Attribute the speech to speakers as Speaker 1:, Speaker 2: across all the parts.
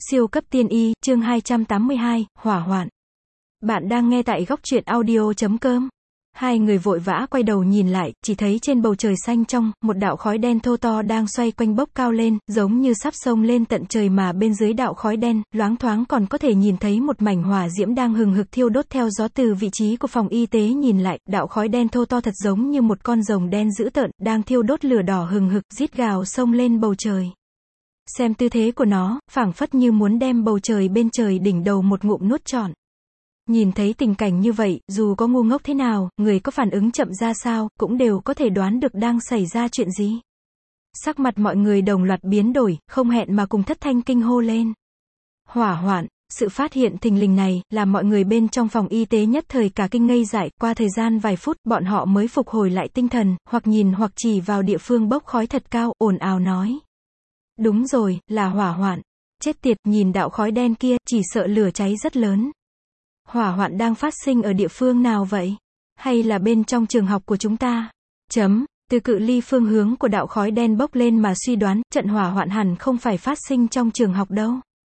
Speaker 1: Siêu cấp tiên y, chương 282, hỏa hoạn. Bạn đang nghe tại góc truyện audio.com. Hai người vội vã quay đầu nhìn lại, chỉ thấy trên bầu trời xanh trong, một đạo khói đen thô to đang xoay quanh bốc cao lên, giống như sắp xông lên tận trời mà bên dưới đạo khói đen, loáng thoáng còn có thể nhìn thấy một mảnh hỏa diễm đang hừng hực thiêu đốt theo gió từ vị trí của phòng y tế nhìn lại, đạo khói đen thô to thật giống như một con rồng đen dữ tợn, đang thiêu đốt lửa đỏ hừng hực, rít gào xông lên bầu trời. Xem tư thế của nó, phảng phất như muốn đem bầu trời bên trời đỉnh đầu một ngụm nuốt trọn. Nhìn thấy tình cảnh như vậy, dù có ngu ngốc thế nào, người có phản ứng chậm ra sao, cũng đều có thể đoán được đang xảy ra chuyện gì. Sắc mặt mọi người đồng loạt biến đổi, không hẹn mà cùng thất thanh kinh hô lên. Hỏa hoạn. Sự phát hiện thình lình này, làm mọi người bên trong phòng y tế nhất thời cả kinh ngây dại, qua thời gian vài phút, bọn họ mới phục hồi lại tinh thần, hoặc nhìn hoặc chỉ vào địa phương bốc khói thật cao, ồn ào nói. Đúng rồi, là hỏa hoạn. Chết tiệt, nhìn đạo khói đen kia, chỉ sợ lửa cháy rất lớn. Hỏa hoạn đang phát sinh ở địa phương nào vậy? Hay là bên trong trường học của chúng ta? Từ cự ly phương hướng của đạo khói đen bốc lên mà suy đoán, trận hỏa hoạn hẳn không phải phát sinh trong trường học đâu.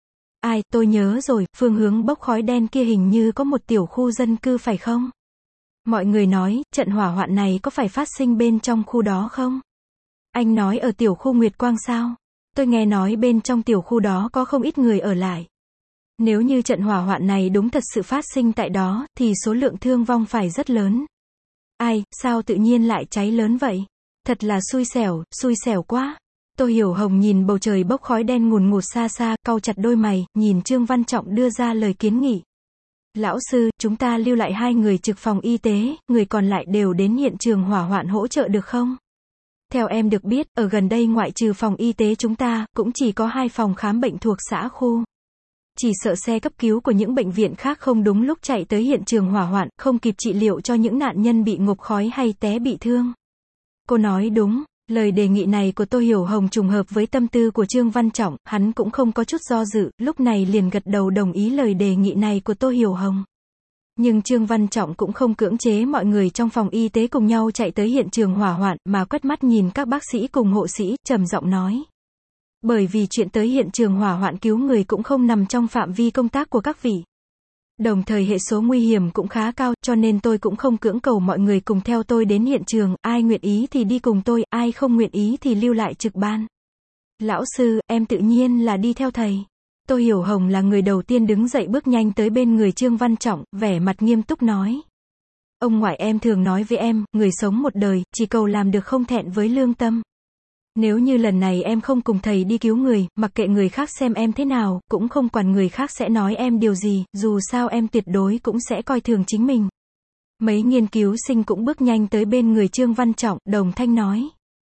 Speaker 1: Ai, tôi nhớ rồi, phương hướng bốc khói đen kia hình như có một tiểu khu dân cư phải không? Mọi người nói, trận hỏa hoạn này có phải phát sinh bên trong khu đó không? Anh nói ở tiểu khu Nguyệt Quang sao? Tôi nghe nói bên trong tiểu khu đó có không ít người ở lại. Nếu như trận hỏa hoạn này đúng thật sự phát sinh tại đó, thì số lượng thương vong phải rất lớn. Ai, sao tự nhiên lại cháy lớn vậy? Thật là xui xẻo quá. Tô Hiểu Hồng nhìn bầu trời bốc khói đen ngùn ngụt xa xa, cau chặt đôi mày, nhìn Trương Văn Trọng đưa ra lời kiến nghị. Lão sư, chúng ta lưu lại 2 người trực phòng y tế, người còn lại đều đến hiện trường hỏa hoạn hỗ trợ được không? Theo em được biết, ở gần đây ngoại trừ phòng y tế chúng ta, cũng chỉ có 2 phòng khám bệnh thuộc xã khu. Chỉ sợ xe cấp cứu của những bệnh viện khác không đúng lúc chạy tới hiện trường hỏa hoạn, không kịp trị liệu cho những nạn nhân bị ngộp khói hay té bị thương. Cô nói đúng, lời đề nghị này của Tô Hiểu Hồng trùng hợp với tâm tư của Trương Văn Trọng, hắn cũng không có chút do dự, lúc này liền gật đầu đồng ý lời đề nghị này của Tô Hiểu Hồng. Nhưng Trương Văn Trọng cũng không cưỡng chế mọi người trong phòng y tế cùng nhau chạy tới hiện trường hỏa hoạn, mà quét mắt nhìn các bác sĩ cùng hộ sĩ, trầm giọng nói. Bởi vì chuyện tới hiện trường hỏa hoạn cứu người cũng không nằm trong phạm vi công tác của các vị. Đồng thời hệ số nguy hiểm cũng khá cao, cho nên tôi cũng không cưỡng cầu mọi người cùng theo tôi đến hiện trường, ai nguyện ý thì đi cùng tôi, ai không nguyện ý thì lưu lại trực ban. Lão sư, em tự nhiên là đi theo thầy. Tô Hiểu Hồng là người đầu tiên đứng dậy bước nhanh tới bên người Trương Văn Trọng, vẻ mặt nghiêm túc nói. Ông ngoại em thường nói với em, người sống một đời, chỉ cầu làm được không thẹn với lương tâm. Nếu như lần này em không cùng thầy đi cứu người, mặc kệ người khác xem em thế nào, cũng không quản người khác sẽ nói em điều gì, dù sao em tuyệt đối cũng sẽ coi thường chính mình. Mấy nghiên cứu sinh cũng bước nhanh tới bên người Trương Văn Trọng, đồng thanh nói.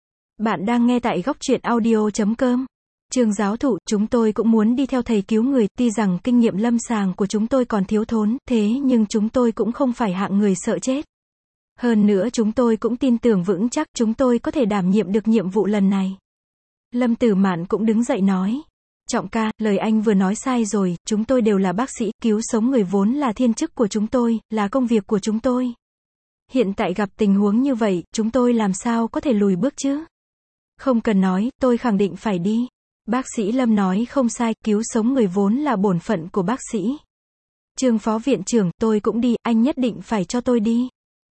Speaker 1: Bạn đang nghe tại góc truyện audio.com. Trương giáo thụ, chúng tôi cũng muốn đi theo thầy cứu người, tuy rằng kinh nghiệm lâm sàng của chúng tôi còn thiếu thốn, thế nhưng chúng tôi cũng không phải hạng người sợ chết. Hơn nữa chúng tôi cũng tin tưởng vững chắc chúng tôi có thể đảm nhiệm được nhiệm vụ lần này. Lâm Tử Mạn cũng đứng dậy nói. Trọng ca, lời anh vừa nói sai rồi, chúng tôi đều là bác sĩ, cứu sống người vốn là thiên chức của chúng tôi, là công việc của chúng tôi. Hiện tại gặp tình huống như vậy, chúng tôi làm sao có thể lùi bước chứ? Không cần nói, tôi khẳng định phải đi. Bác sĩ Lâm nói không sai, cứu sống người vốn là bổn phận của bác sĩ. Trương phó viện trưởng, tôi cũng đi, anh nhất định phải cho tôi đi.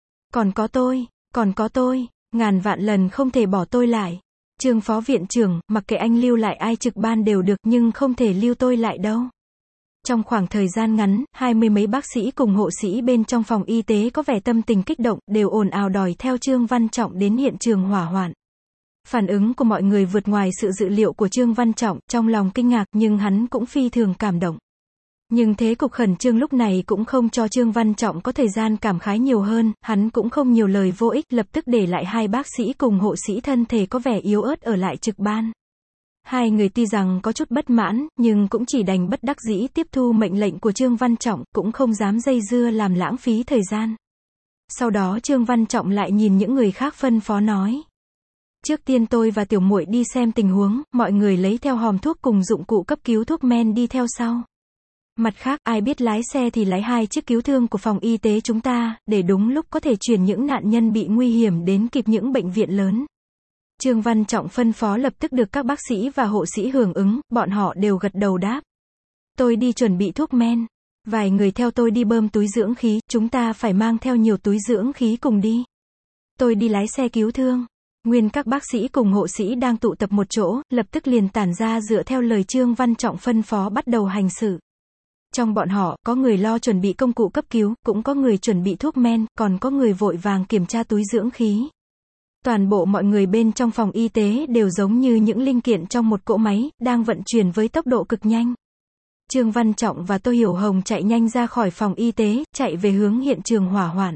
Speaker 1: Còn có tôi, ngàn vạn lần không thể bỏ tôi lại. Trương phó viện trưởng, mặc kệ anh lưu lại ai trực ban đều được, nhưng không thể lưu tôi lại đâu. Trong khoảng thời gian ngắn, 20 mấy bác sĩ cùng hộ sĩ bên trong phòng y tế có vẻ tâm tình kích động, đều ồn ào đòi theo Trương Văn Trọng đến hiện trường hỏa hoạn. Phản ứng của mọi người vượt ngoài sự dự liệu của Trương Văn Trọng, trong lòng kinh ngạc, nhưng hắn cũng phi thường cảm động. Nhưng thế cục khẩn trương lúc này cũng không cho Trương Văn Trọng có thời gian cảm khái nhiều hơn, hắn cũng không nhiều lời vô ích, lập tức để lại 2 bác sĩ cùng hộ sĩ thân thể có vẻ yếu ớt ở lại trực ban. 2 người tuy rằng có chút bất mãn, nhưng cũng chỉ đành bất đắc dĩ tiếp thu mệnh lệnh của Trương Văn Trọng, cũng không dám dây dưa làm lãng phí thời gian. Sau đó Trương Văn Trọng lại nhìn những người khác phân phó nói. Trước tiên tôi và tiểu muội đi xem tình huống, mọi người lấy theo hòm thuốc cùng dụng cụ cấp cứu thuốc men đi theo sau. Mặt khác, ai biết lái xe thì lái 2 chiếc cứu thương của phòng y tế chúng ta, để đúng lúc có thể chuyển những nạn nhân bị nguy hiểm đến kịp những bệnh viện lớn. Trương Văn Trọng phân phó lập tức được các bác sĩ và hộ sĩ hưởng ứng, bọn họ đều gật đầu đáp. Tôi đi chuẩn bị thuốc men. Vài người theo tôi đi bơm túi dưỡng khí, chúng ta phải mang theo nhiều túi dưỡng khí cùng đi. Tôi đi lái xe cứu thương. Nguyên các bác sĩ cùng hộ sĩ đang tụ tập một chỗ, lập tức liền tản ra dựa theo lời Trương Văn Trọng phân phó bắt đầu hành sự. Trong bọn họ, có người lo chuẩn bị công cụ cấp cứu, cũng có người chuẩn bị thuốc men, còn có người vội vàng kiểm tra túi dưỡng khí. Toàn bộ mọi người bên trong phòng y tế đều giống như những linh kiện trong một cỗ máy, đang vận chuyển với tốc độ cực nhanh. Trương Văn Trọng và Tô Hiểu Hồng chạy nhanh ra khỏi phòng y tế, chạy về hướng hiện trường hỏa hoạn.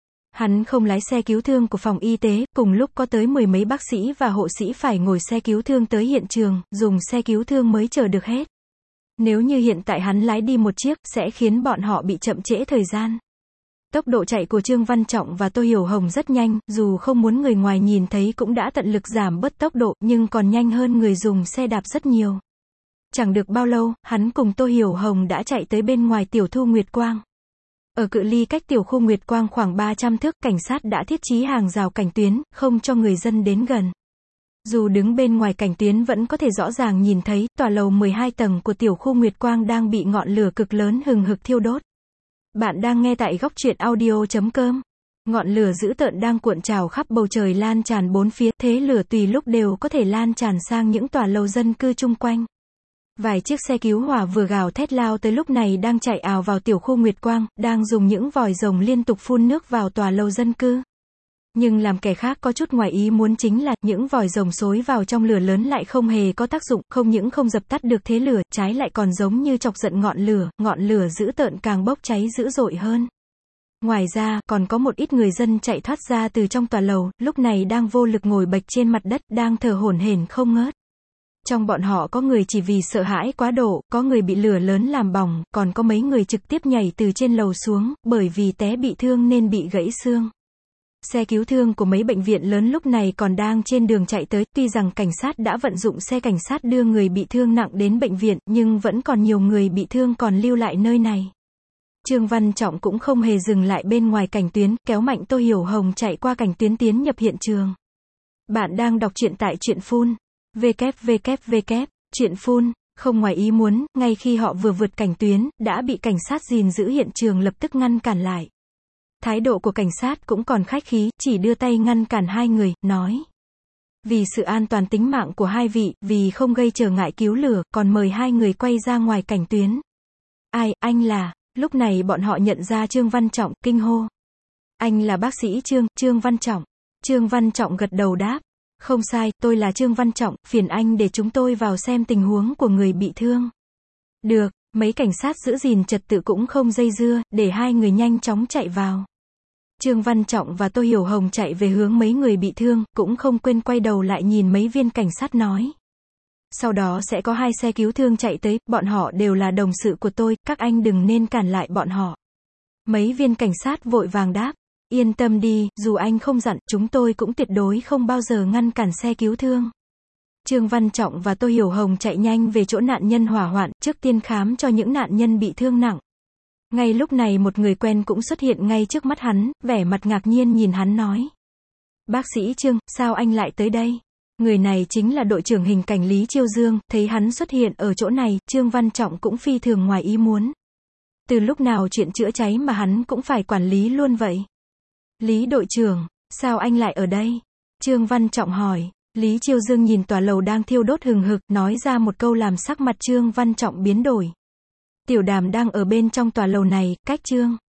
Speaker 1: Hắn không lái xe cứu thương của phòng y tế, cùng lúc có tới 10 mấy bác sĩ và hộ sĩ phải ngồi xe cứu thương tới hiện trường, dùng xe cứu thương mới chở được hết. Nếu như hiện tại hắn lái đi một chiếc, sẽ khiến bọn họ bị chậm trễ thời gian. Tốc độ chạy của Trương Văn Trọng và Tô Hiểu Hồng rất nhanh, dù không muốn người ngoài nhìn thấy cũng đã tận lực giảm bớt tốc độ, nhưng còn nhanh hơn người dùng xe đạp rất nhiều. Chẳng được bao lâu, hắn cùng Tô Hiểu Hồng đã chạy tới bên ngoài tiểu khu Nguyệt Quang. Ở cự ly cách tiểu khu Nguyệt Quang khoảng 300 thước, cảnh sát đã thiết trí hàng rào cảnh tuyến, không cho người dân đến gần. Dù đứng bên ngoài cảnh tuyến vẫn có thể rõ ràng nhìn thấy, tòa lầu 12 tầng của tiểu khu Nguyệt Quang đang bị ngọn lửa cực lớn hừng hực thiêu đốt. Bạn đang nghe tại góc truyện audio.com. Ngọn lửa dữ tợn đang cuộn trào khắp bầu trời, lan tràn bốn phía, thế lửa tùy lúc đều có thể lan tràn sang những tòa lầu dân cư chung quanh. Vài chiếc xe cứu hỏa vừa gào thét lao tới lúc này đang chạy ào vào tiểu khu Nguyệt Quang, đang dùng những vòi rồng liên tục phun nước vào tòa lầu dân cư. Nhưng làm kẻ khác có chút ngoài ý muốn chính là, những vòi rồng xối vào trong lửa lớn lại không hề có tác dụng, không những không dập tắt được thế lửa, trái lại còn giống như chọc giận ngọn lửa dữ tợn càng bốc cháy dữ dội hơn. Ngoài ra, còn có một ít người dân chạy thoát ra từ trong tòa lầu, lúc này đang vô lực ngồi bệt trên mặt đất, đang thở hổn hển không ngớt. Trong bọn họ có người chỉ vì sợ hãi quá độ, có người bị lửa lớn làm bỏng, còn có mấy người trực tiếp nhảy từ trên lầu xuống, bởi vì té bị thương nên bị gãy xương. Xe cứu thương của mấy bệnh viện lớn lúc này còn đang trên đường chạy tới, tuy rằng cảnh sát đã vận dụng xe cảnh sát đưa người bị thương nặng đến bệnh viện, nhưng vẫn còn nhiều người bị thương còn lưu lại nơi này. Trương Văn Trọng cũng không hề dừng lại bên ngoài cảnh tuyến, kéo mạnh Tô Hiểu Hồng chạy qua cảnh tuyến tiến nhập hiện trường. Bạn đang đọc truyện tại Truyện Phun. www. Truyện Phun. Không ngoài ý muốn, ngay khi họ vừa vượt cảnh tuyến, đã bị cảnh sát gìn giữ hiện trường lập tức ngăn cản lại. Thái độ của cảnh sát cũng còn khách khí, chỉ đưa tay ngăn cản hai người, nói. Vì sự an toàn tính mạng của hai vị, vì không gây trở ngại cứu lửa, còn mời hai người quay ra ngoài cảnh tuyến. Ai, anh là, lúc này bọn họ nhận ra Trương Văn Trọng, kinh hô. Anh là bác sĩ Trương Văn Trọng. Trương Văn Trọng gật đầu đáp. Không sai, tôi là Trương Văn Trọng, phiền anh để chúng tôi vào xem tình huống của người bị thương. Được, mấy cảnh sát giữ gìn trật tự cũng không dây dưa, để hai người nhanh chóng chạy vào. Trương Văn Trọng và Tô Hiểu Hồng chạy về hướng mấy người bị thương, cũng không quên quay đầu lại nhìn mấy viên cảnh sát nói. Sau đó sẽ có hai xe cứu thương chạy tới, bọn họ đều là đồng sự của tôi, các anh đừng nên cản lại bọn họ. Mấy viên cảnh sát vội vàng đáp. Yên tâm đi, dù anh không dặn, chúng tôi cũng tuyệt đối không bao giờ ngăn cản xe cứu thương. Trương Văn Trọng và Tô Hiểu Hồng chạy nhanh về chỗ nạn nhân hỏa hoạn, trước tiên khám cho những nạn nhân bị thương nặng. Ngay lúc này một người quen cũng xuất hiện ngay trước mắt hắn, vẻ mặt ngạc nhiên nhìn hắn nói. Bác sĩ Trương, sao anh lại tới đây? Người này chính là đội trưởng hình cảnh Lý Chiêu Dương, thấy hắn xuất hiện ở chỗ này, Trương Văn Trọng cũng phi thường ngoài ý muốn. Từ lúc nào chuyện chữa cháy mà hắn cũng phải quản lý luôn vậy? Lý đội trưởng, sao anh lại ở đây? Trương Văn Trọng hỏi. Lý Chiêu Dương nhìn tòa lầu đang thiêu đốt hừng hực, nói ra một câu làm sắc mặt Trương Văn Trọng biến đổi. Tiểu Đàm đang ở bên trong tòa lầu này, cách Trương